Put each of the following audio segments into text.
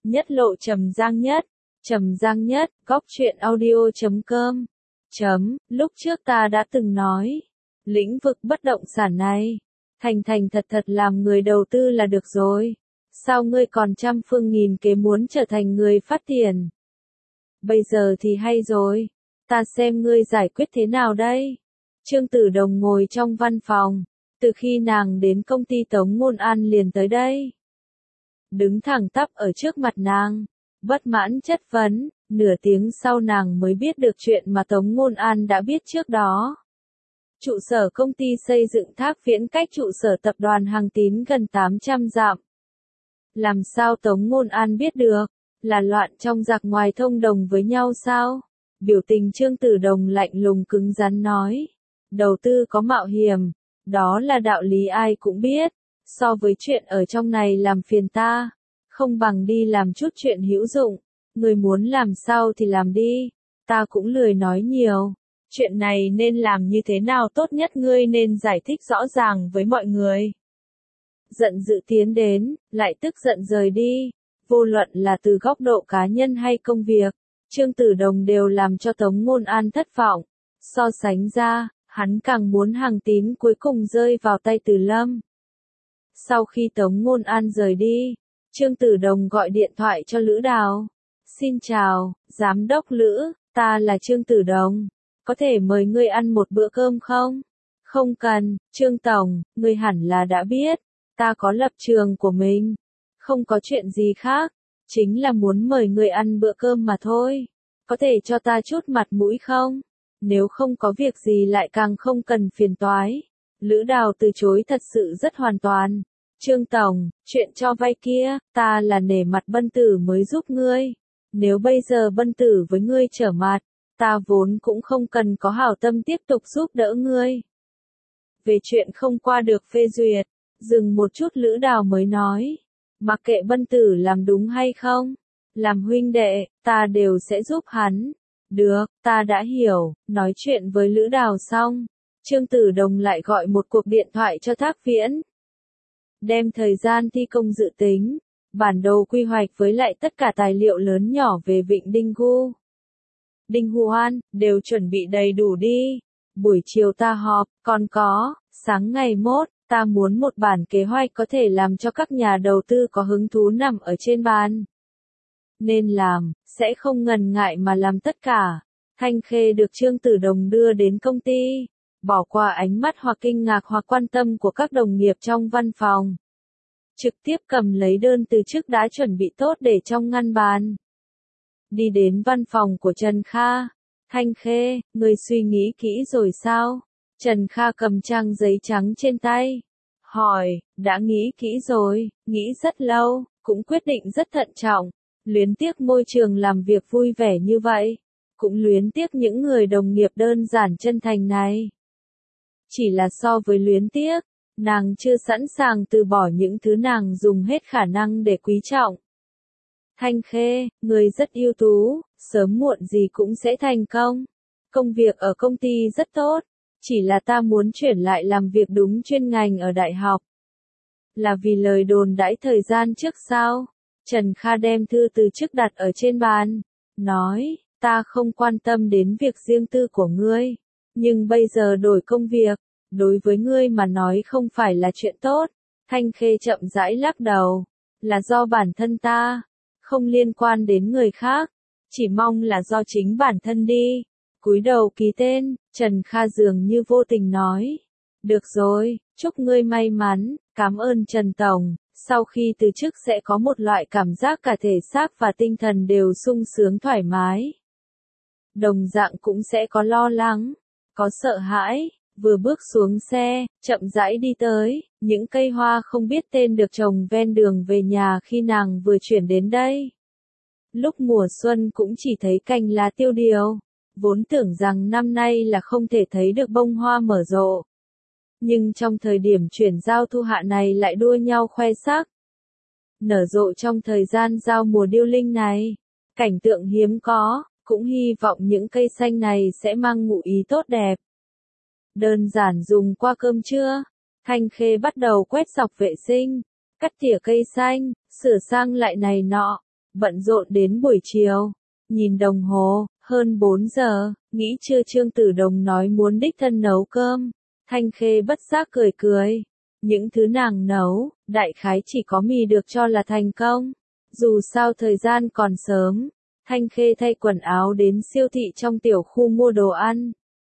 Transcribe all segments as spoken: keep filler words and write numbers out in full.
Nhất lộ Trầm Giang Nhất, Trầm Giang Nhất, góc truyện audio chấm com. Chấm, lúc trước ta đã từng nói, lĩnh vực bất động sản này, thành thành thật thật làm người đầu tư là được rồi. Sao ngươi còn trăm phương nghìn kế muốn trở thành người phát tiền? Bây giờ thì hay rồi, ta xem ngươi giải quyết thế nào đây? Trương Tử Đồng ngồi trong văn phòng, từ khi nàng đến công ty Tống Ngôn An liền tới đây. Đứng thẳng tắp ở trước mặt nàng, bất mãn chất vấn, nửa tiếng sau nàng mới biết được chuyện mà Tống Ngôn An đã biết trước đó. Trụ sở công ty xây dựng Thác Viễn cách trụ sở tập đoàn Hằng Tín gần tám trăm dặm. Làm sao Tống Ngôn An biết được? Là loạn trong giặc ngoài thông đồng với nhau sao? Biểu tình Trương Tử Đồng lạnh lùng cứng rắn nói. Đầu tư có mạo hiểm, đó là đạo lý ai cũng biết. So với chuyện ở trong này làm phiền ta, không bằng đi làm chút chuyện hữu dụng. Người muốn làm sao thì làm đi, ta cũng lười nói nhiều. Chuyện này nên làm như thế nào tốt nhất ngươi nên giải thích rõ ràng với mọi người. Giận dữ tiến đến, lại tức giận rời đi. Vô luận là từ góc độ cá nhân hay công việc, Trương Tử Đồng đều làm cho Tống Ngôn An thất vọng. So sánh ra, hắn càng muốn Hằng Tín cuối cùng rơi vào tay Từ Lâm. Sau khi Tống Ngôn An rời đi, Trương Tử Đồng gọi điện thoại cho Lữ Đào. Xin chào, Giám đốc Lữ, ta là Trương Tử Đồng. Có thể mời ngươi ăn một bữa cơm không? Không cần, Trương Tổng, ngươi hẳn là đã biết. Ta có lập trường của mình. Không có chuyện gì khác. Chính là muốn mời ngươi ăn bữa cơm mà thôi. Có thể cho ta chút mặt mũi không? Nếu không có việc gì lại càng không cần phiền toái. Lữ Đào từ chối thật sự rất hoàn toàn. Trương Tổng, chuyện cho vay kia, ta là nể mặt Bân Tử mới giúp ngươi. Nếu bây giờ Bân Tử với ngươi trở mặt, ta vốn cũng không cần có hảo tâm tiếp tục giúp đỡ ngươi. Về chuyện không qua được phê duyệt, dừng một chút Lữ Đào mới nói. Mặc kệ Bân Tử làm đúng hay không, làm huynh đệ, ta đều sẽ giúp hắn. Được, ta đã hiểu. Nói chuyện với Lữ Đào xong, Trương Tử Đồng lại gọi một cuộc điện thoại cho Thác Viễn. Đem thời gian thi công dự tính, bản đồ quy hoạch với lại tất cả tài liệu lớn nhỏ về Vịnh Đinh Gu, Đinh Hoan, đều chuẩn bị đầy đủ đi. Buổi chiều ta họp, còn có, sáng ngày mốt, ta muốn một bản kế hoạch có thể làm cho các nhà đầu tư có hứng thú nằm ở trên bàn. Nên làm, sẽ không ngần ngại mà làm tất cả. Thanh Khê được Trương Tử Đồng đưa đến công ty, bỏ qua ánh mắt hoặc kinh ngạc hoặc quan tâm của các đồng nghiệp trong văn phòng. Trực tiếp cầm lấy đơn từ chức đã chuẩn bị tốt để trong ngăn bàn. Đi đến văn phòng của Trần Kha. Thanh Khê, người suy nghĩ kỹ rồi sao? Trần Kha cầm trang giấy trắng trên tay. Hỏi, đã nghĩ kỹ rồi, nghĩ rất lâu, cũng quyết định rất thận trọng. Luyến tiếc môi trường làm việc vui vẻ như vậy. Cũng luyến tiếc những người đồng nghiệp đơn giản chân thành này. Chỉ là so với luyến tiếc, nàng chưa sẵn sàng từ bỏ những thứ nàng dùng hết khả năng để quý trọng. Thanh Khê, người rất ưu tú, sớm muộn gì cũng sẽ thành công. Công việc ở công ty rất tốt, chỉ là ta muốn chuyển lại làm việc đúng chuyên ngành ở đại học. Là vì lời đồn đãi thời gian trước sao? Trần Kha đem thư từ chức đặt ở trên bàn, nói, ta không quan tâm đến việc riêng tư của ngươi, nhưng bây giờ đổi công việc, đối với ngươi mà nói không phải là chuyện tốt. Thanh Khê chậm rãi lắc đầu, là do bản thân ta, không liên quan đến người khác, chỉ mong là do chính bản thân đi. Cúi đầu ký tên, Trần Kha dường như vô tình nói, được rồi, chúc ngươi may mắn, cảm ơn Trần Tổng. Sau khi từ chức sẽ có một loại cảm giác cả thể xác và tinh thần đều sung sướng thoải mái. Đồng dạng cũng sẽ có lo lắng, có sợ hãi. Vừa bước xuống xe, chậm rãi đi tới, những cây hoa không biết tên được trồng ven đường về nhà khi nàng vừa chuyển đến đây. Lúc mùa xuân cũng chỉ thấy cành lá tiêu điều, vốn tưởng rằng năm nay là không thể thấy được bông hoa mở rộ. Nhưng trong thời điểm chuyển giao thu hạ này lại đua nhau khoe sắc. Nở rộ trong thời gian giao mùa điêu linh này, cảnh tượng hiếm có, cũng hy vọng những cây xanh này sẽ mang ngụ ý tốt đẹp. Đơn giản dùng qua cơm trưa, Thanh Khê bắt đầu quét dọc vệ sinh, cắt tỉa cây xanh, sửa sang lại này nọ. bận rộn đến buổi chiều. Nhìn đồng hồ, hơn bốn giờ, nghĩ chưa Trương Tử Đồng nói muốn đích thân nấu cơm. Thanh Khê bất giác cười cười. Những thứ nàng nấu, đại khái chỉ có mì được cho là thành công. Dù sao thời gian còn sớm, Thanh Khê thay quần áo đến siêu thị trong tiểu khu mua đồ ăn.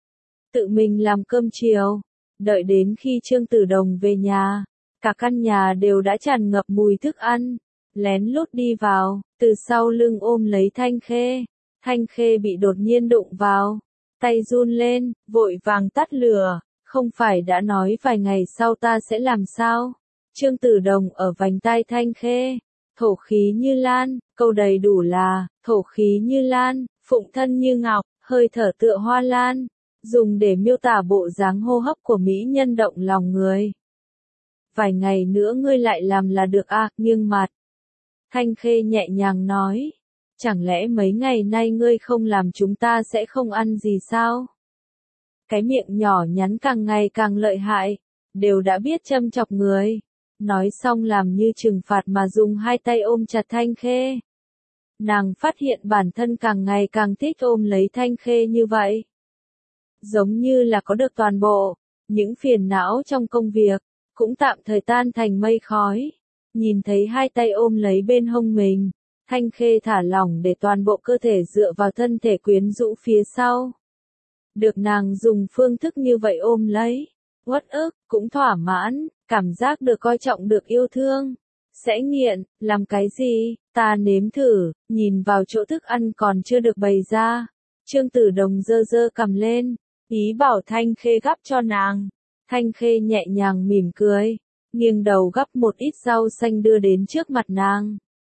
Tự mình làm cơm chiều, đợi đến khi Trương Tử Đồng về nhà, cả căn nhà đều đã tràn ngập mùi thức ăn. Lén lút đi vào, từ sau lưng ôm lấy Thanh Khê. Thanh Khê bị đột nhiên đụng vào, tay run lên, vội vàng tắt lửa. Không phải đã nói vài ngày sau ta sẽ làm sao? Trương Tử Đồng ở vành tai Thanh Khê. Thổ khí như lan, câu đầy đủ là, thổ khí như lan, phụng thân như ngọc, hơi thở tựa hoa lan. Dùng để miêu tả bộ dáng hô hấp của mỹ nhân động lòng người. Vài ngày nữa ngươi lại làm là được à, nghiêng mặt. Thanh Khê nhẹ nhàng nói. Chẳng lẽ mấy ngày nay ngươi không làm chúng ta sẽ không ăn gì sao? Cái miệng nhỏ nhắn càng ngày càng lợi hại, đều đã biết châm chọc người. Nói xong làm như trừng phạt mà dùng hai tay ôm chặt Thanh Khê. Nàng phát hiện bản thân càng ngày càng thích ôm lấy Thanh Khê như vậy. Giống như là có được toàn bộ, những phiền não trong công việc, cũng tạm thời tan thành mây khói. Nhìn thấy hai tay ôm lấy bên hông mình, Thanh Khê thả lỏng để toàn bộ cơ thể dựa vào thân thể quyến rũ phía sau. Được nàng dùng phương thức như vậy ôm lấy, uất ức, cũng thỏa mãn, cảm giác được coi trọng được yêu thương. Sẽ nghiện, làm cái gì, ta nếm thử, nhìn vào chỗ thức ăn còn chưa được bày ra. Trương Tử Đồng giơ giơ cầm lên, ý bảo Thanh Khê gắp cho nàng. Thanh Khê nhẹ nhàng mỉm cười, nghiêng đầu gắp một ít rau xanh đưa đến trước mặt nàng.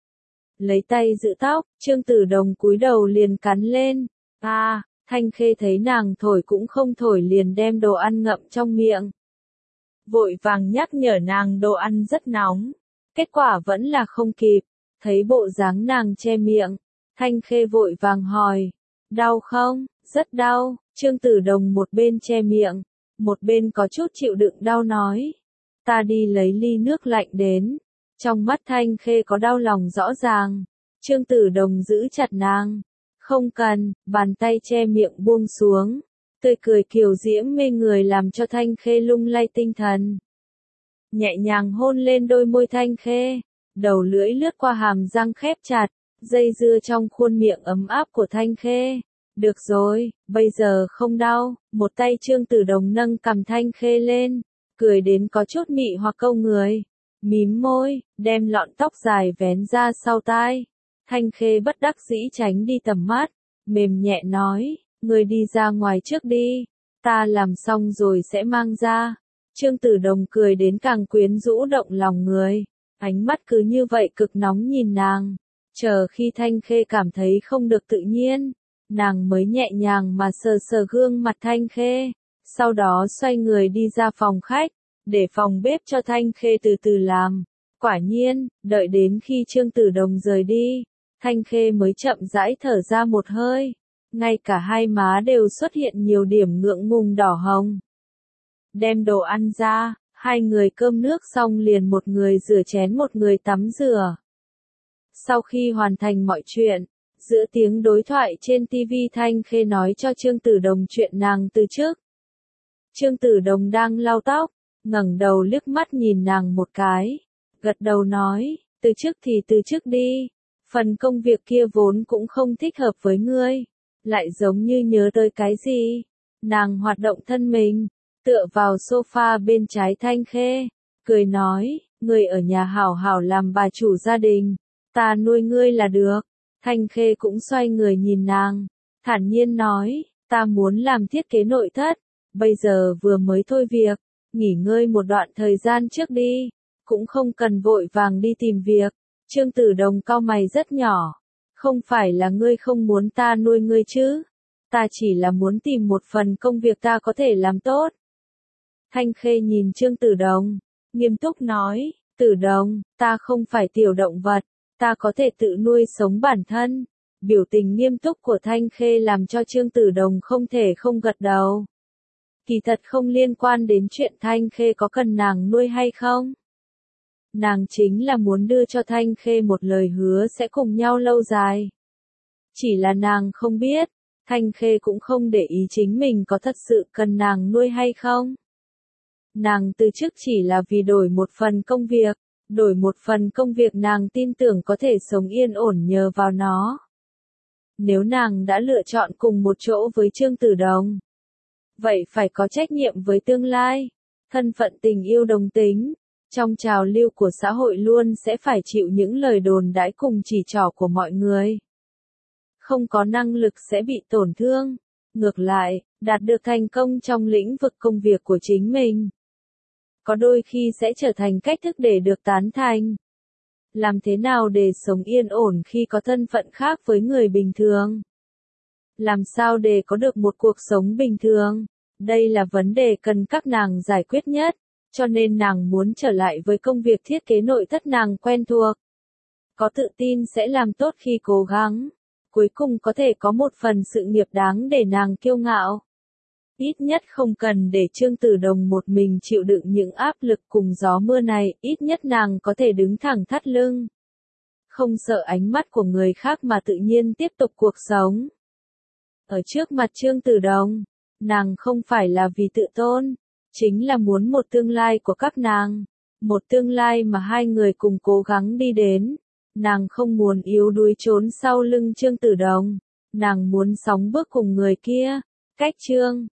Lấy tay giữ tóc, Trương Tử Đồng cúi đầu liền cắn lên. À, Thanh Khê thấy nàng thổi cũng không thổi liền đem đồ ăn ngậm trong miệng. Vội vàng nhắc nhở nàng đồ ăn rất nóng. Kết quả vẫn là không kịp. Thấy bộ dáng nàng che miệng, Thanh Khê vội vàng hỏi. Đau không? Rất đau. Trương Tử Đồng một bên che miệng, một bên có chút chịu đựng đau nói. Ta đi lấy ly nước lạnh đến. Trong mắt Thanh Khê có đau lòng rõ ràng. Trương Tử Đồng giữ chặt nàng. Không cần, bàn tay che miệng buông xuống. Tươi cười kiều diễm mê người làm cho Thanh Khê lung lay tinh thần. Nhẹ nhàng hôn lên đôi môi Thanh Khê. Đầu lưỡi lướt qua hàm răng khép chặt, dây dưa trong khuôn miệng ấm áp của Thanh Khê. Được rồi, bây giờ không đau. Một tay Trương Tử Đồng nâng cằm Thanh Khê lên, cười đến có chút mị hoặc câu người. Mím môi, đem lọn tóc dài vén ra sau tai. Thanh Khê bất đắc dĩ tránh đi tầm mắt, mềm nhẹ nói, ngươi đi ra ngoài trước đi, ta làm xong rồi sẽ mang ra. Trương Tử Đồng cười đến càng quyến rũ động lòng người, ánh mắt cứ như vậy cực nóng nhìn nàng. Chờ khi Thanh Khê cảm thấy không được tự nhiên, nàng mới nhẹ nhàng mà sờ sờ gương mặt Thanh Khê, sau đó xoay người đi ra phòng khách, để phòng bếp cho Thanh Khê từ từ làm. Quả nhiên, đợi đến khi Trương Tử Đồng rời đi, Thanh Khê mới chậm rãi thở ra một hơi, ngay cả hai má đều xuất hiện nhiều điểm ngượng ngùng đỏ hồng. Đem đồ ăn ra, hai người cơm nước xong liền một người rửa chén một người tắm rửa. Sau khi hoàn thành mọi chuyện, giữa tiếng đối thoại trên ti vi Thanh Khê nói cho Trương Tử Đồng chuyện nàng từ trước. Trương Tử Đồng đang lau tóc, ngẩng đầu liếc mắt nhìn nàng một cái, gật đầu nói, từ trước thì từ trước đi, phần công việc kia vốn cũng không thích hợp với ngươi, lại giống như nhớ tới cái gì. Nàng hoạt động thân mình, tựa vào sofa bên trái Thanh Khê, cười nói, ngươi ở nhà hảo hảo làm bà chủ gia đình, ta nuôi ngươi là được. Thanh Khê cũng xoay người nhìn nàng, thản nhiên nói, ta muốn làm thiết kế nội thất, bây giờ vừa mới thôi việc, nghỉ ngơi một đoạn thời gian trước đi, cũng không cần vội vàng đi tìm việc. Trương Tử Đồng cau mày rất nhỏ, không phải là ngươi không muốn ta nuôi ngươi chứ, ta chỉ là muốn tìm một phần công việc ta có thể làm tốt. Thanh Khê nhìn Trương Tử Đồng, nghiêm túc nói, Tử Đồng, ta không phải tiểu động vật, ta có thể tự nuôi sống bản thân. Biểu tình nghiêm túc của Thanh Khê làm cho Trương Tử Đồng không thể không gật đầu. Kỳ thật không liên quan đến chuyện Thanh Khê có cần nàng nuôi hay không. Nàng chính là muốn đưa cho Thanh Khê một lời hứa sẽ cùng nhau lâu dài. Chỉ là nàng không biết, Thanh Khê cũng không để ý chính mình có thật sự cần nàng nuôi hay không. Nàng từ trước chỉ là vì đổi một phần công việc, đổi một phần công việc nàng tin tưởng có thể sống yên ổn nhờ vào nó. Nếu nàng đã lựa chọn cùng một chỗ với Trương Tử Đồng, vậy phải có trách nhiệm với tương lai, thân phận tình yêu đồng tính. Trong trào lưu của xã hội luôn sẽ phải chịu những lời đồn đãi cùng chỉ trỏ của mọi người. Không có năng lực sẽ bị tổn thương. Ngược lại, đạt được thành công trong lĩnh vực công việc của chính mình, có đôi khi sẽ trở thành cách thức để được tán thành. Làm thế nào để sống yên ổn khi có thân phận khác với người bình thường? Làm sao để có được một cuộc sống bình thường? Đây là vấn đề cần các nàng giải quyết nhất. Cho nên nàng muốn trở lại với công việc thiết kế nội thất nàng quen thuộc. Có tự tin sẽ làm tốt khi cố gắng. Cuối cùng có thể có một phần sự nghiệp đáng để nàng kiêu ngạo. Ít nhất không cần để Trương Tử Đồng một mình chịu đựng những áp lực cùng gió mưa này, ít nhất nàng có thể đứng thẳng thắt lưng. Không sợ ánh mắt của người khác mà tự nhiên tiếp tục cuộc sống. Ở trước mặt Trương Tử Đồng, nàng không phải là vì tự tôn. Chính là muốn một tương lai của các nàng. Một tương lai mà hai người cùng cố gắng đi đến. Nàng không muốn yếu đuối trốn sau lưng Trương Tử Đồng. Nàng muốn sóng bước cùng người kia. Cách Trương